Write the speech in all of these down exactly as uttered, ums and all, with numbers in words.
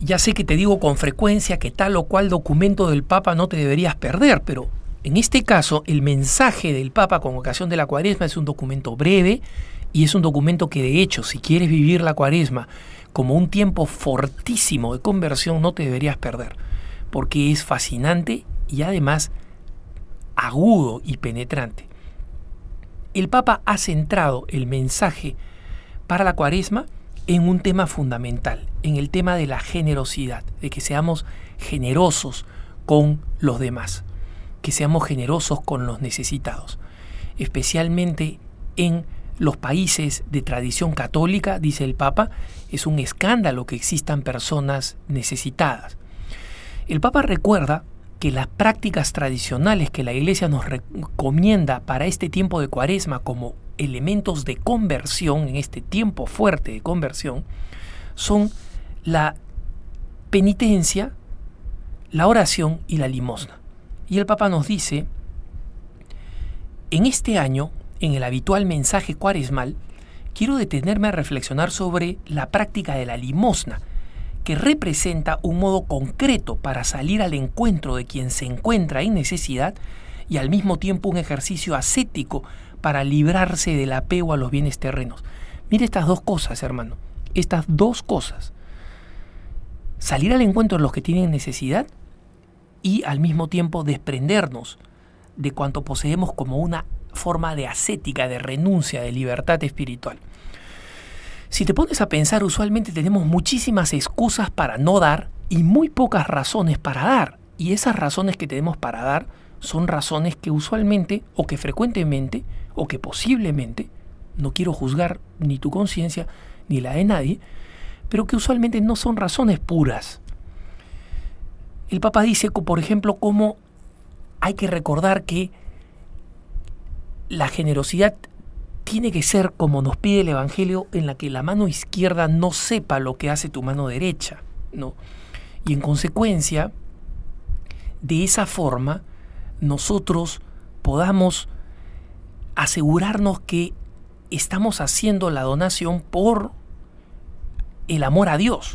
ya sé que te digo con frecuencia que tal o cual documento del Papa no te deberías perder, pero en este caso el mensaje del Papa con ocasión de la Cuaresma es un documento breve y es un documento que, de hecho, si quieres vivir la Cuaresma como un tiempo fortísimo de conversión, no te deberías perder, porque es fascinante y además agudo y penetrante. El Papa ha centrado el mensaje para la Cuaresma en un tema fundamental, en el tema de la generosidad, de que seamos generosos con los demás, que seamos generosos con los necesitados, especialmente en los países de tradición católica, dice el Papa. Es un escándalo que existan personas necesitadas. El Papa recuerda que las prácticas tradicionales que la Iglesia nos recomienda para este tiempo de Cuaresma como elementos de conversión, en este tiempo fuerte de conversión, son la penitencia, la oración y la limosna. Y el Papa nos dice, en este año, en el habitual mensaje cuaresmal, quiero detenerme a reflexionar sobre la práctica de la limosna, que representa un modo concreto para salir al encuentro de quien se encuentra en necesidad y al mismo tiempo un ejercicio ascético para librarse del apego a los bienes terrenos. Mire estas dos cosas, hermano, estas dos cosas. Salir al encuentro de los que tienen necesidad y al mismo tiempo desprendernos de cuanto poseemos como una forma de ascética, de renuncia, de libertad espiritual. Si te pones a pensar, usualmente tenemos muchísimas excusas para no dar y muy pocas razones para dar. Y esas razones que tenemos para dar son razones que usualmente, o que frecuentemente, o que posiblemente, no quiero juzgar ni tu conciencia ni la de nadie, pero que usualmente no son razones puras. El Papa dice, por ejemplo, cómo hay que recordar que la generosidad tiene que ser, como nos pide el Evangelio, en la que la mano izquierda no sepa lo que hace tu mano derecha, ¿no? Y en consecuencia, de esa forma, nosotros podamos asegurarnos que estamos haciendo la donación por el amor a Dios.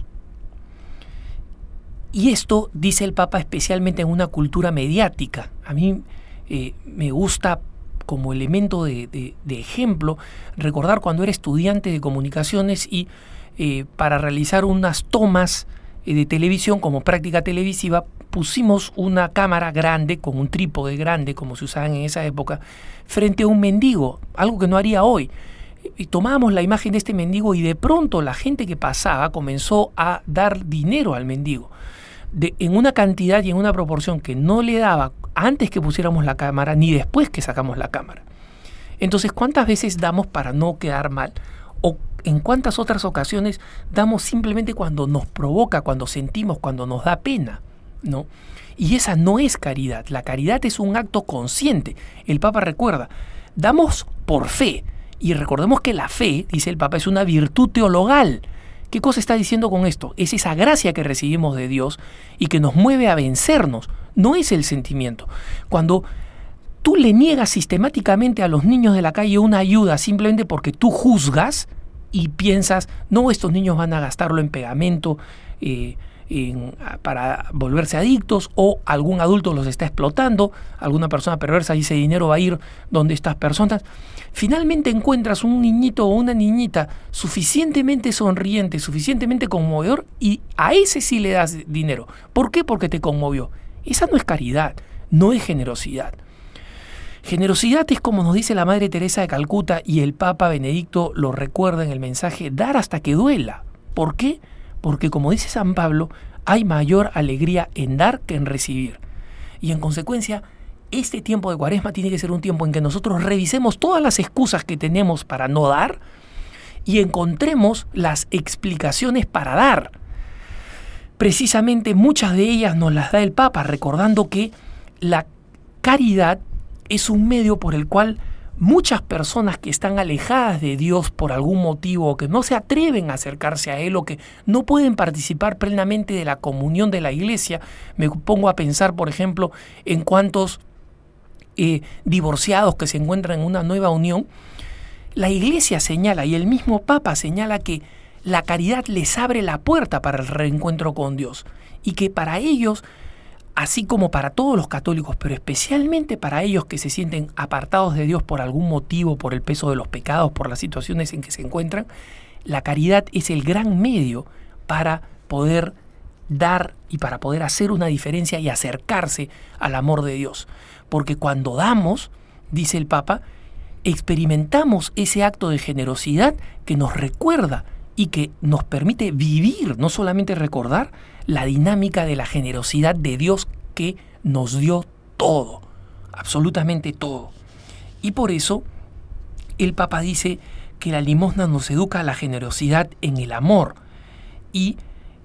Y esto, dice el Papa, especialmente en una cultura mediática. A mí eh, me gusta, como elemento de, de, de ejemplo, recordar cuando era estudiante de comunicaciones y eh, para realizar unas tomas eh, de televisión como práctica televisiva, pusimos una cámara grande, con un trípode grande, como se usaban en esa época, frente a un mendigo, algo que no haría hoy. Y tomábamos la imagen de este mendigo y de pronto la gente que pasaba comenzó a dar dinero al mendigo, de, en una cantidad y en una proporción que no le daba antes que pusiéramos la cámara ni después que sacamos la cámara. Entonces, ¿cuántas veces damos para no quedar mal? ¿O en cuántas otras ocasiones damos simplemente cuando nos provoca, cuando sentimos, cuando nos da pena, ¿no? Y esa no es caridad. La caridad es un acto consciente. El Papa recuerda, damos por fe. Y recordemos que la fe, dice el Papa, es una virtud teologal. ¿Qué cosa está diciendo con esto? Es esa gracia que recibimos de Dios y que nos mueve a vencernos. No es el sentimiento. Cuando tú le niegas sistemáticamente a los niños de la calle una ayuda simplemente porque tú juzgas y piensas, no, estos niños van a gastarlo en pegamento eh, en, para volverse adictos, o algún adulto los está explotando, alguna persona perversa y ese dinero va a ir donde estas personas. Finalmente encuentras un niñito o una niñita suficientemente sonriente, suficientemente conmovedor, y a ese sí le das dinero. ¿Por qué? Porque te conmovió. Esa no es caridad, no es generosidad. Generosidad es, como nos dice la Madre Teresa de Calcuta, y el Papa Benedicto lo recuerda en el mensaje, dar hasta que duela. ¿Por qué? Porque, como dice San Pablo, hay mayor alegría en dar que en recibir. Y en consecuencia, este tiempo de Cuaresma tiene que ser un tiempo en que nosotros revisemos todas las excusas que tenemos para no dar y encontremos las explicaciones para dar. Precisamente muchas de ellas nos las da el Papa, recordando que la caridad es un medio por el cual muchas personas que están alejadas de Dios por algún motivo, o que no se atreven a acercarse a Él, o que no pueden participar plenamente de la comunión de la Iglesia. Me pongo a pensar, por ejemplo, en cuántos eh, divorciados que se encuentran en una nueva unión. La Iglesia señala, y el mismo Papa señala, que la caridad les abre la puerta para el reencuentro con Dios y que para ellos, así como para todos los católicos, pero especialmente para ellos que se sienten apartados de Dios por algún motivo, por el peso de los pecados, por las situaciones en que se encuentran, la caridad es el gran medio para poder dar y para poder hacer una diferencia y acercarse al amor de Dios. Porque cuando damos, dice el Papa, experimentamos ese acto de generosidad que nos recuerda y que nos permite vivir, no solamente recordar, la dinámica de la generosidad de Dios que nos dio todo, absolutamente todo. Y por eso el Papa dice que la limosna nos educa a la generosidad en el amor y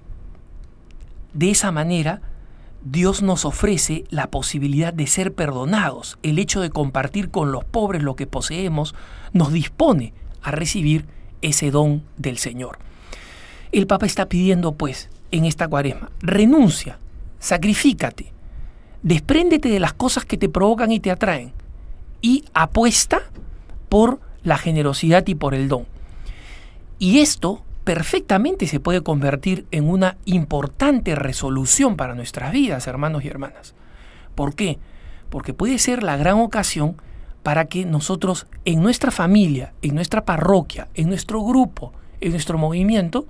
de esa manera Dios nos ofrece la posibilidad de ser perdonados. El hecho de compartir con los pobres lo que poseemos nos dispone a recibir ese don del Señor. El Papa está pidiendo, pues, en esta Cuaresma, renuncia, sacrifícate, despréndete de las cosas que te provocan y te atraen y apuesta por la generosidad y por el don. Y esto perfectamente se puede convertir en una importante resolución para nuestras vidas, hermanos y hermanas. ¿Por qué? Porque puede ser la gran ocasión para que nosotros en nuestra familia, en nuestra parroquia, en nuestro grupo, en nuestro movimiento,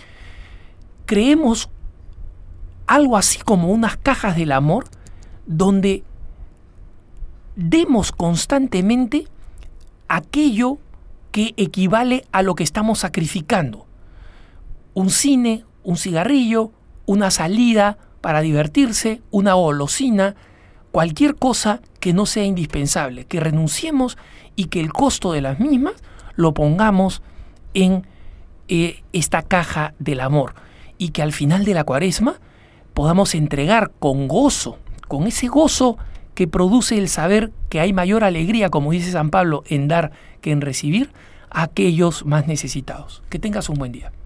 creemos algo así como unas cajas del amor donde demos constantemente aquello que equivale a lo que estamos sacrificando. Un cine, un cigarrillo, una salida para divertirse, una golosina, cualquier cosa que no sea indispensable, que renunciemos y que el costo de las mismas lo pongamos en eh, esta caja del amor y que al final de la Cuaresma podamos entregar con gozo, con ese gozo que produce el saber que hay mayor alegría, como dice San Pablo, en dar que en recibir a aquellos más necesitados. Que tengas un buen día.